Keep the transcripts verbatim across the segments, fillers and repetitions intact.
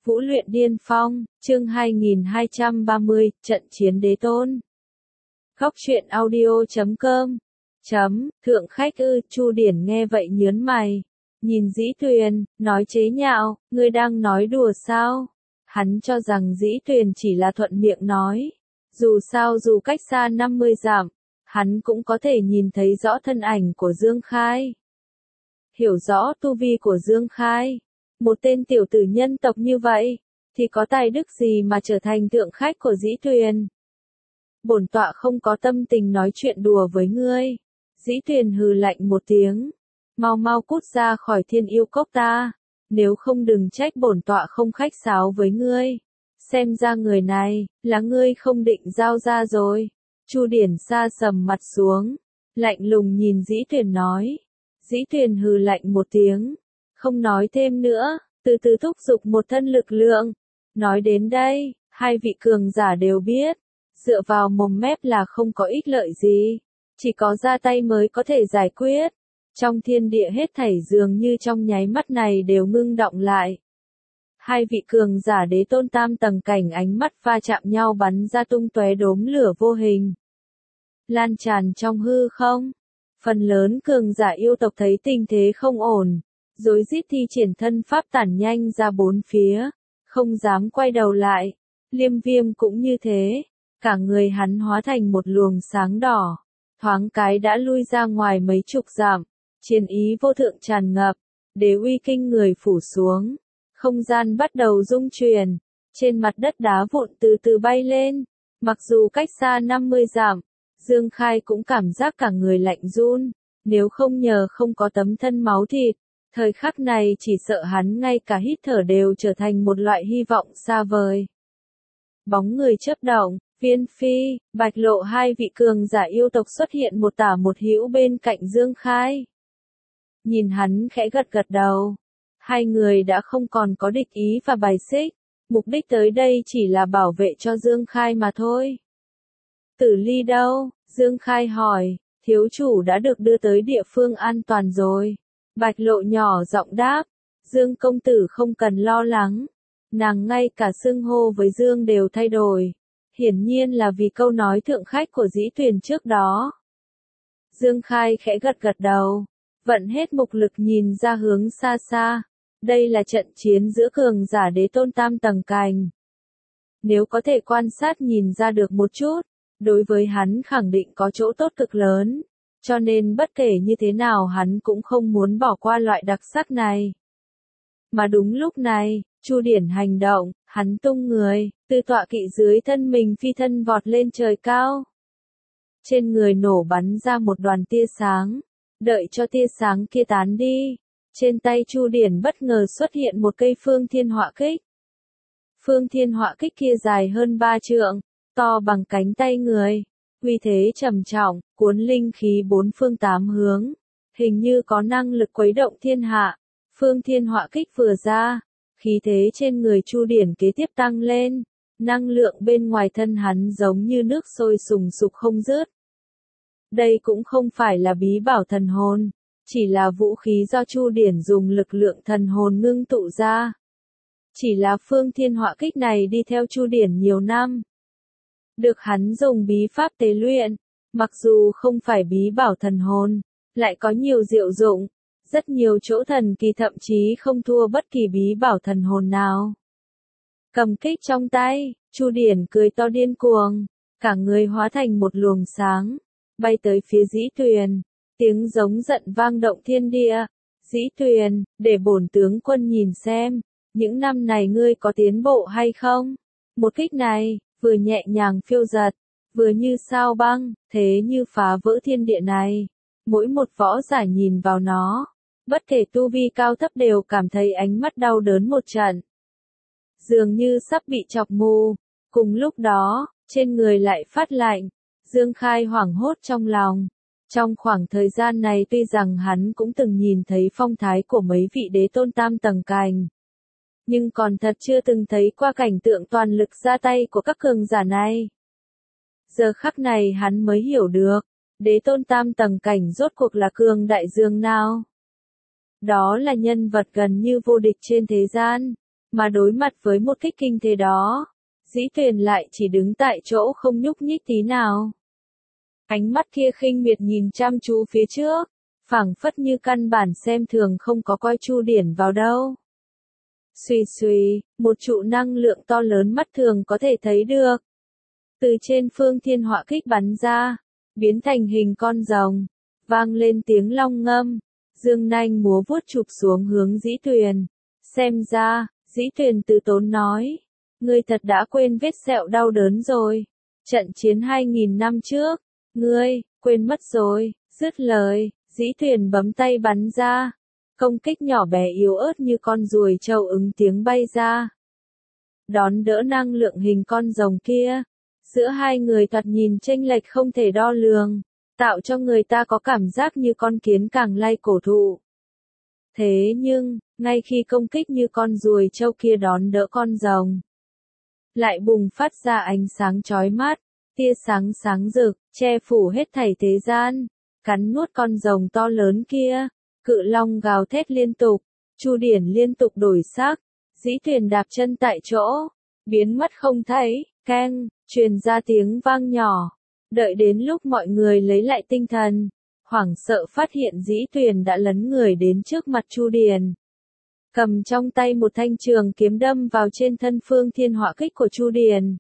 Vũ luyện điên phong, chương hai nghìn hai trăm ba mươi, trận chiến đế tôn. Góc truyện audio chấm com. Chấm, thượng khách ư, Chu Điển nghe vậy nhớn mày. Nhìn Dĩ Tuyền, nói chế nhạo, ngươi đang nói đùa sao? Hắn cho rằng Dĩ Tuyền chỉ là thuận miệng nói. Dù sao dù cách xa năm mươi dặm, hắn cũng có thể nhìn thấy rõ thân ảnh của Dương Khai. Hiểu rõ tu vi của Dương Khai. Một tên tiểu tử nhân tộc như vậy, thì có tài đức gì mà trở thành thượng khách của Dĩ Tuyền? Bổn tọa không có tâm tình nói chuyện đùa với ngươi. Dĩ Tuyền hừ lạnh một tiếng. Mau mau cút ra khỏi Thiên Yêu Cốc ta. Nếu không đừng trách bổn tọa không khách sáo với ngươi. Xem ra người này, là ngươi không định giao ra rồi. Chu Điển sa sầm mặt xuống. Lạnh lùng nhìn Dĩ Tuyền nói. Dĩ Tuyền hừ lạnh một tiếng. Không nói thêm nữa, từ từ thúc giục một thân lực lượng. Nói đến đây, hai vị cường giả đều biết, dựa vào mồm mép là không có ích lợi gì, chỉ có ra tay mới có thể giải quyết. Trong thiên địa hết thảy dường như trong nháy mắt này đều ngưng động lại. Hai vị cường giả đế tôn tam tầng cảnh ánh mắt va chạm nhau bắn ra tung tóe đốm lửa vô hình. Lan tràn trong hư không. Phần lớn cường giả yêu tộc thấy tình thế không ổn. Rối rít thi triển thân pháp tản nhanh ra bốn phía, không dám quay đầu lại. Liêm Viêm cũng như thế, cả người hắn hóa thành một luồng sáng đỏ, thoáng cái đã lui ra ngoài mấy chục dặm, chiến ý vô thượng tràn ngập, đế uy kinh người phủ xuống, không gian bắt đầu rung chuyển, trên mặt đất đá vụn từ từ bay lên, mặc dù cách xa năm mươi dặm, Dương Khai cũng cảm giác cả người lạnh run, nếu không nhờ không có tấm thân máu thịt. Thời khắc này chỉ sợ hắn ngay cả hít thở đều trở thành một loại hy vọng xa vời. Bóng người chớp động, Viên Phi, Bạch Lộ hai vị cường giả yêu tộc xuất hiện một tả một hữu bên cạnh Dương Khai. Nhìn hắn khẽ gật gật đầu. Hai người đã không còn có địch ý và bài xích, mục đích tới đây chỉ là bảo vệ cho Dương Khai mà thôi. Tử Ly đâu? Dương Khai hỏi, thiếu chủ đã được đưa tới địa phương an toàn rồi. Bạch Lộ nhỏ giọng đáp, Dương công tử không cần lo lắng, nàng ngay cả xưng hô với Dương đều thay đổi, hiển nhiên là vì câu nói thượng khách của Dĩ Tuyền trước đó. Dương Khai khẽ gật gật đầu, vận hết mục lực nhìn ra hướng xa xa, đây là trận chiến giữa cường giả đế tôn tam tầng cảnh. Nếu có thể quan sát nhìn ra được một chút, đối với hắn khẳng định có chỗ tốt cực lớn. Cho nên bất kể như thế nào hắn cũng không muốn bỏ qua loại đặc sắc này. Mà đúng lúc này, Chu Điển hành động, hắn tung người, từ tọa kỵ dưới thân mình phi thân vọt lên trời cao. Trên người nổ bắn ra một đoàn tia sáng, đợi cho tia sáng kia tán đi. Trên tay Chu Điển bất ngờ xuất hiện một cây phương thiên họa kích. Phương thiên họa kích kia dài hơn ba trượng, to bằng cánh tay người. Uy thế trầm trọng, cuốn linh khí bốn phương tám hướng, hình như có năng lực khuấy động thiên hạ. Phương thiên họa kích vừa ra, khí thế trên người Chu Điển kế tiếp tăng lên, năng lượng bên ngoài thân hắn giống như nước sôi sùng sục không dứt. Đây cũng không phải là bí bảo thần hồn, chỉ là vũ khí do Chu Điển dùng lực lượng thần hồn ngưng tụ ra. Chỉ là phương thiên họa kích này đi theo Chu Điển nhiều năm. Được hắn dùng bí pháp tế luyện, mặc dù không phải bí bảo thần hồn, lại có nhiều diệu dụng, rất nhiều chỗ thần kỳ thậm chí không thua bất kỳ bí bảo thần hồn nào. Cầm kích trong tay, Chu Điển cười to điên cuồng, cả người hóa thành một luồng sáng, bay tới phía Dĩ Tuyền, tiếng giống giận vang động thiên địa. Dĩ Tuyền, để bổn tướng quân nhìn xem, những năm này ngươi có tiến bộ hay không? Một kích này, vừa nhẹ nhàng phiêu giật, vừa như sao băng, thế như phá vỡ thiên địa này. Mỗi một võ giả nhìn vào nó, bất kể tu vi cao thấp đều cảm thấy ánh mắt đau đớn một trận. Dường như sắp bị chọc mù, cùng lúc đó, trên người lại phát lạnh, Dương Khai hoảng hốt trong lòng. Trong khoảng thời gian này tuy rằng hắn cũng từng nhìn thấy phong thái của mấy vị đế tôn tam tầng cảnh, nhưng còn thật chưa từng thấy qua cảnh tượng toàn lực ra tay của các cường giả này. Giờ khắc này hắn mới hiểu được, đế tôn tam tầng cảnh rốt cuộc là cường đại dương nào. Đó là nhân vật gần như vô địch trên thế gian, Mà đối mặt với một kích kinh thế đó, Dĩ Tuyền lại chỉ đứng tại chỗ không nhúc nhích tí nào. Ánh mắt kia khinh miệt nhìn chăm chú phía trước, phảng phất như căn bản xem thường không có coi Chu Điển vào đâu. Xuy xuy, một trụ năng lượng to lớn mắt thường có thể thấy được. Từ trên phương thiên họa kích bắn ra, biến thành hình con rồng, vang lên tiếng long ngâm, dương nanh múa vuốt chụp xuống hướng Dĩ Tuyền. Xem ra, Dĩ Tuyền từ tốn nói, ngươi thật đã quên vết sẹo đau đớn rồi. Trận chiến hai nghìn năm trước, ngươi, quên mất rồi, dứt lời, Dĩ Tuyền bấm tay bắn ra. Công kích nhỏ bé yếu ớt như con ruồi trâu ứng tiếng bay ra. Đón đỡ năng lượng hình con rồng kia. Giữa hai người thoạt nhìn chênh lệch không thể đo lường, tạo cho người ta có cảm giác như con kiến càng lay cổ thụ. Thế nhưng, ngay khi công kích như con ruồi trâu kia đón đỡ con rồng, lại bùng phát ra ánh sáng chói mắt, tia sáng sáng rực, che phủ hết thảy thế gian, cắn nuốt con rồng to lớn kia. Cự long gào thét liên tục, Chu Điển liên tục đổi sắc, Dĩ Tuyền đạp chân tại chỗ, biến mất không thấy, keng, truyền ra tiếng vang nhỏ. Đợi đến lúc mọi người lấy lại tinh thần, hoảng sợ phát hiện Dĩ Tuyền đã lấn người đến trước mặt Chu Điển. Cầm trong tay một thanh trường kiếm đâm vào trên thân phương thiên họa kích của Chu Điển.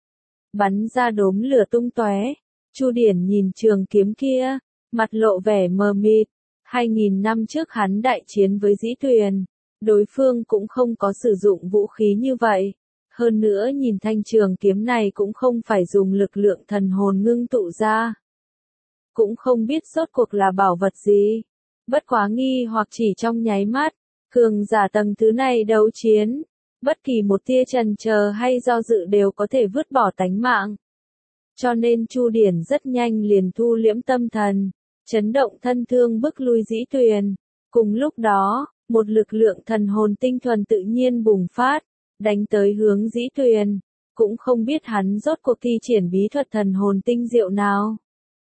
Bắn ra đốm lửa tung tóe, Chu Điển nhìn trường kiếm kia, mặt lộ vẻ mờ mịt. Hai nghìn năm trước hắn đại chiến với Dĩ Tuyền, đối phương cũng không có sử dụng vũ khí như vậy. Hơn nữa nhìn thanh trường kiếm này cũng không phải dùng lực lượng thần hồn ngưng tụ ra. Cũng không biết rốt cuộc là bảo vật gì. Bất quá nghi hoặc chỉ trong nháy mắt, cường giả tầng thứ này đấu chiến. Bất kỳ một tia chần chờ hay do dự đều có thể vứt bỏ tánh mạng. Cho nên Chu Điển rất nhanh liền thu liễm tâm thần. Chấn động thân thương bức lui Dĩ Tuyền. Cùng lúc đó, một lực lượng thần hồn tinh thuần tự nhiên bùng phát, đánh tới hướng Dĩ Tuyền. Cũng không biết hắn rốt cuộc thi triển bí thuật thần hồn tinh diệu nào.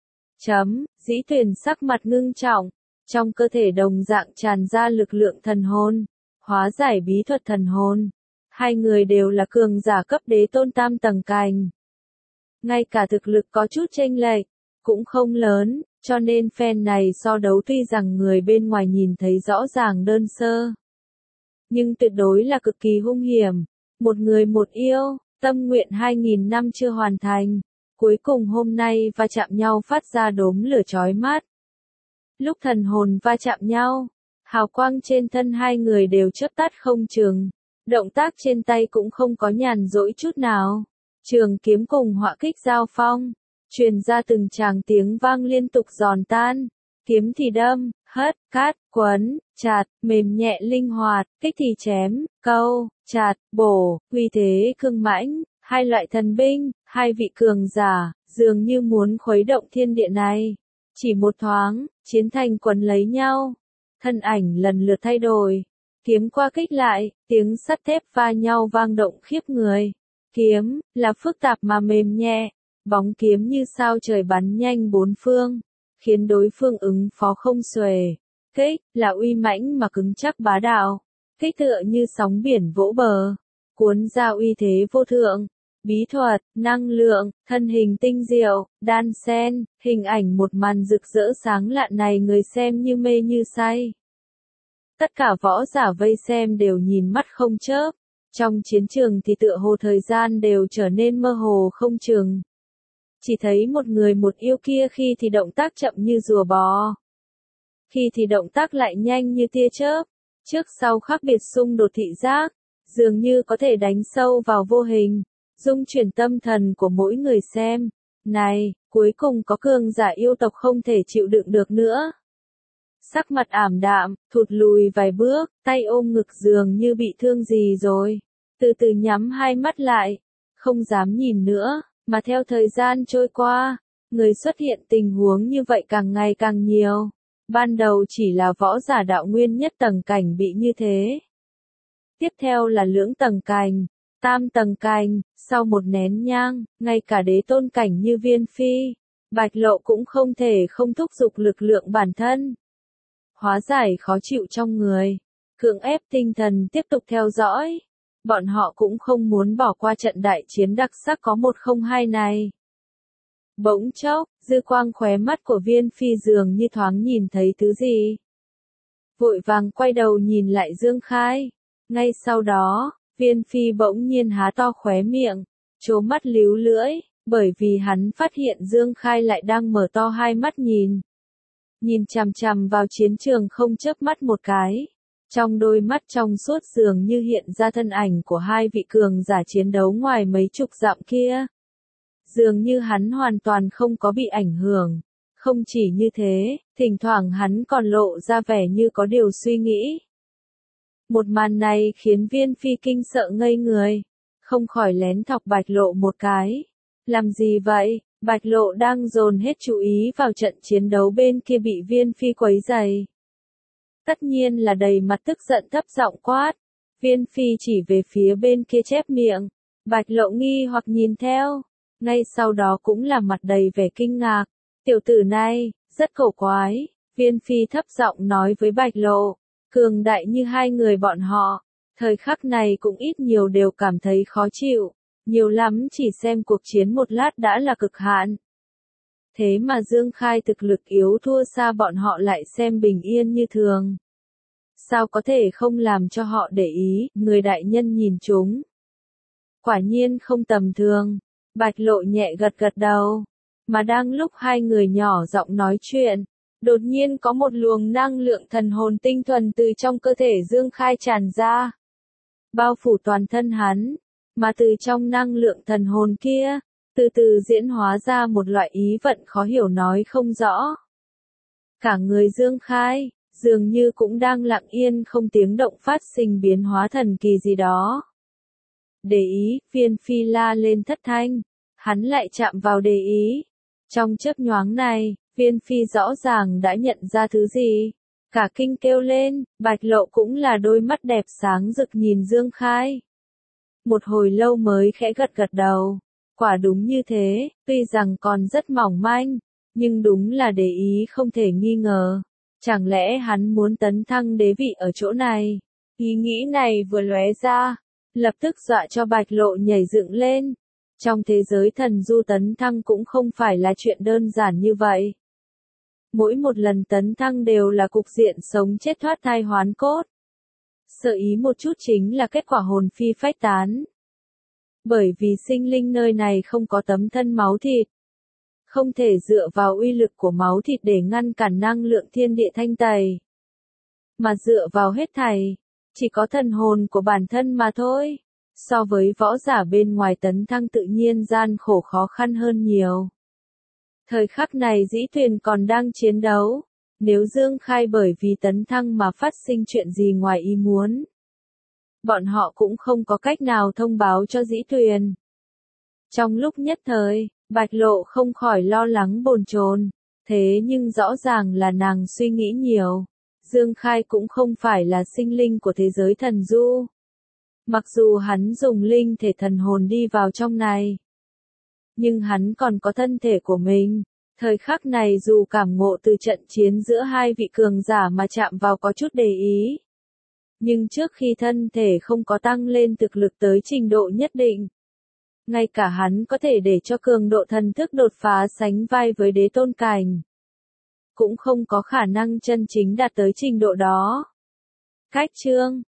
Chấm, Dĩ Tuyền sắc mặt ngưng trọng, trong cơ thể đồng dạng tràn ra lực lượng thần hồn, hóa giải bí thuật thần hồn. Hai người đều là cường giả cấp đế tôn tam tầng cành. Ngay cả thực lực có chút chênh lệch, cũng không lớn. Cho nên phen này so đấu tuy rằng người bên ngoài nhìn thấy rõ ràng đơn sơ, nhưng tuyệt đối là cực kỳ hung hiểm. Một người một yêu, tâm nguyện hai nghìn năm chưa hoàn thành, cuối cùng hôm nay va chạm nhau phát ra đốm lửa chói mắt. Lúc thần hồn va chạm nhau, hào quang trên thân hai người đều chớp tắt không chừng, động tác trên tay cũng không có nhàn rỗi chút nào. Trường kiếm cùng họa kích giao phong, truyền ra từng tràng tiếng vang liên tục giòn tan, kiếm thì đâm, hất, cắt, quấn, chặt, mềm nhẹ linh hoạt, kích thì chém, câu, chặt, bổ, uy thế cương mãnh, hai loại thần binh, hai vị cường giả, dường như muốn khuấy động thiên địa này. Chỉ một thoáng, chiến thành quấn lấy nhau, thân ảnh lần lượt thay đổi, kiếm qua kích lại, tiếng sắt thép va nhau vang động khiếp người. Kiếm, là phức tạp mà mềm nhẹ. Bóng kiếm như sao trời bắn nhanh bốn phương, khiến đối phương ứng phó không xuể. Kích, là uy mãnh mà cứng chắc bá đạo. Kích tựa như sóng biển vỗ bờ, cuốn ra uy thế vô thượng. Bí thuật, năng lượng, thân hình tinh diệu, đan xen, hình ảnh một màn rực rỡ sáng lạ này người xem như mê như say. Tất cả võ giả vây xem đều nhìn mắt không chớp. Trong chiến trường thì tựa hồ thời gian đều trở nên mơ hồ không chừng. Chỉ thấy một người một yêu kia khi thì động tác chậm như rùa bò, khi thì động tác lại nhanh như tia chớp, trước sau khác biệt xung đột thị giác, dường như có thể đánh sâu vào vô hình, dung chuyển tâm thần của mỗi người xem. Này, cuối cùng có cường giả yêu tộc không thể chịu đựng được nữa. Sắc mặt ảm đạm, thụt lùi vài bước, tay ôm ngực dường như bị thương gì rồi. Từ từ nhắm hai mắt lại, không dám nhìn nữa. Mà theo thời gian trôi qua, người xuất hiện tình huống như vậy càng ngày càng nhiều. Ban đầu chỉ là võ giả đạo nguyên nhất tầng cảnh bị như thế. Tiếp theo là lưỡng tầng cảnh, tam tầng cảnh, sau một nén nhang, ngay cả đế tôn cảnh như Viên Phi, Bạch Lộ cũng không thể không thúc giục lực lượng bản thân. Hóa giải khó chịu trong người, cưỡng ép tinh thần tiếp tục theo dõi. bọn họ cũng không muốn bỏ qua trận đại chiến đặc sắc có một không hai này. Bỗng chốc, dư quang khóe mắt của Viên Phi dường như thoáng nhìn thấy thứ gì. Vội vàng quay đầu nhìn lại Dương Khai. Ngay sau đó, Viên Phi bỗng nhiên há to khóe miệng, trố mắt líu lưỡi, bởi vì hắn phát hiện Dương Khai lại đang mở to hai mắt nhìn. Nhìn chằm chằm vào chiến trường không chớp mắt một cái. Trong đôi mắt trong suốt dường như hiện ra thân ảnh của hai vị cường giả chiến đấu ngoài mấy chục dặm kia. Dường như hắn hoàn toàn không có bị ảnh hưởng. Không chỉ như thế, thỉnh thoảng hắn còn lộ ra vẻ như có điều suy nghĩ. Một màn này khiến Viên Phi kinh sợ ngây người, không khỏi lén thọc Bạch Lộ một cái. Làm gì vậy? Bạch Lộ đang dồn hết chú ý vào trận chiến đấu bên kia bị Viên Phi quấy rầy. Tất nhiên là đầy mặt tức giận thấp giọng quát. Viên Phi chỉ về phía bên kia chép miệng. Bạch Lộ nghi hoặc nhìn theo. Ngay sau đó cũng là mặt đầy vẻ kinh ngạc. Tiểu tử này, rất cổ quái. Viên Phi thấp giọng nói với Bạch Lộ. Cường đại như hai người bọn họ. Thời khắc này cũng ít nhiều đều cảm thấy khó chịu. Nhiều lắm chỉ xem cuộc chiến một lát đã là cực hạn. Thế mà Dương Khai thực lực yếu thua xa bọn họ lại xem bình yên như thường. Sao có thể không làm cho họ để ý, người đại nhân nhìn chúng. Quả nhiên không tầm thường. Bạch Lộ nhẹ gật gật đầu. Mà đang lúc hai người nhỏ giọng nói chuyện, đột nhiên có một luồng năng lượng thần hồn tinh thuần từ trong cơ thể Dương Khai tràn ra. Bao phủ toàn thân hắn. Mà từ trong năng lượng thần hồn kia, từ từ diễn hóa ra một loại ý vận khó hiểu nói không rõ. Cả người Dương Khai, dường như cũng đang lặng yên không tiếng động phát sinh biến hóa thần kỳ gì đó. Để ý, Viên Phi la lên thất thanh, hắn lại chạm vào để ý. Trong chớp nhoáng này, Viên Phi rõ ràng đã nhận ra thứ gì. Cả kinh kêu lên, Bạch Lộ cũng là đôi mắt đẹp sáng rực nhìn Dương Khai. Một hồi lâu mới khẽ gật gật đầu. Quả đúng như thế, tuy rằng còn rất mỏng manh, nhưng đúng là để ý không thể nghi ngờ. Chẳng lẽ hắn muốn tấn thăng đế vị ở chỗ này? Ý nghĩ này vừa lóe ra, lập tức dọa cho Bạch Lộ nhảy dựng lên. Trong thế giới thần du tấn thăng cũng không phải là chuyện đơn giản như vậy. Mỗi một lần tấn thăng đều là cục diện sống chết thoát thai hoán cốt. Sợ ý một chút chính là kết quả hồn phi phách tán. Bởi vì sinh linh nơi này không có tấm thân máu thịt. Không thể dựa vào uy lực của máu thịt để ngăn cản năng lượng thiên địa thanh tẩy. Mà dựa vào hết thảy, chỉ có thần hồn của bản thân mà thôi. So với võ giả bên ngoài tấn thăng tự nhiên gian khổ khó khăn hơn nhiều. Thời khắc này Dĩ Tuyền còn đang chiến đấu. Nếu Dương Khai bởi vì tấn thăng mà phát sinh chuyện gì ngoài ý muốn, bọn họ cũng không có cách nào thông báo cho Dĩ Tuyền. Trong lúc nhất thời, Bạch Lộ không khỏi lo lắng bồn chồn, thế nhưng rõ ràng là nàng suy nghĩ nhiều. Dương Khai cũng không phải là sinh linh của thế giới thần du. Mặc dù hắn dùng linh thể thần hồn đi vào trong này, nhưng hắn còn có thân thể của mình. Thời khắc này dù cảm ngộ từ trận chiến giữa hai vị cường giả mà chạm vào có chút để ý. Nhưng trước khi thân thể không có tăng lên thực lực tới trình độ nhất định, ngay cả hắn có thể để cho cường độ thần thức đột phá sánh vai với đế tôn cảnh, cũng không có khả năng chân chính đạt tới trình độ đó. Cách chương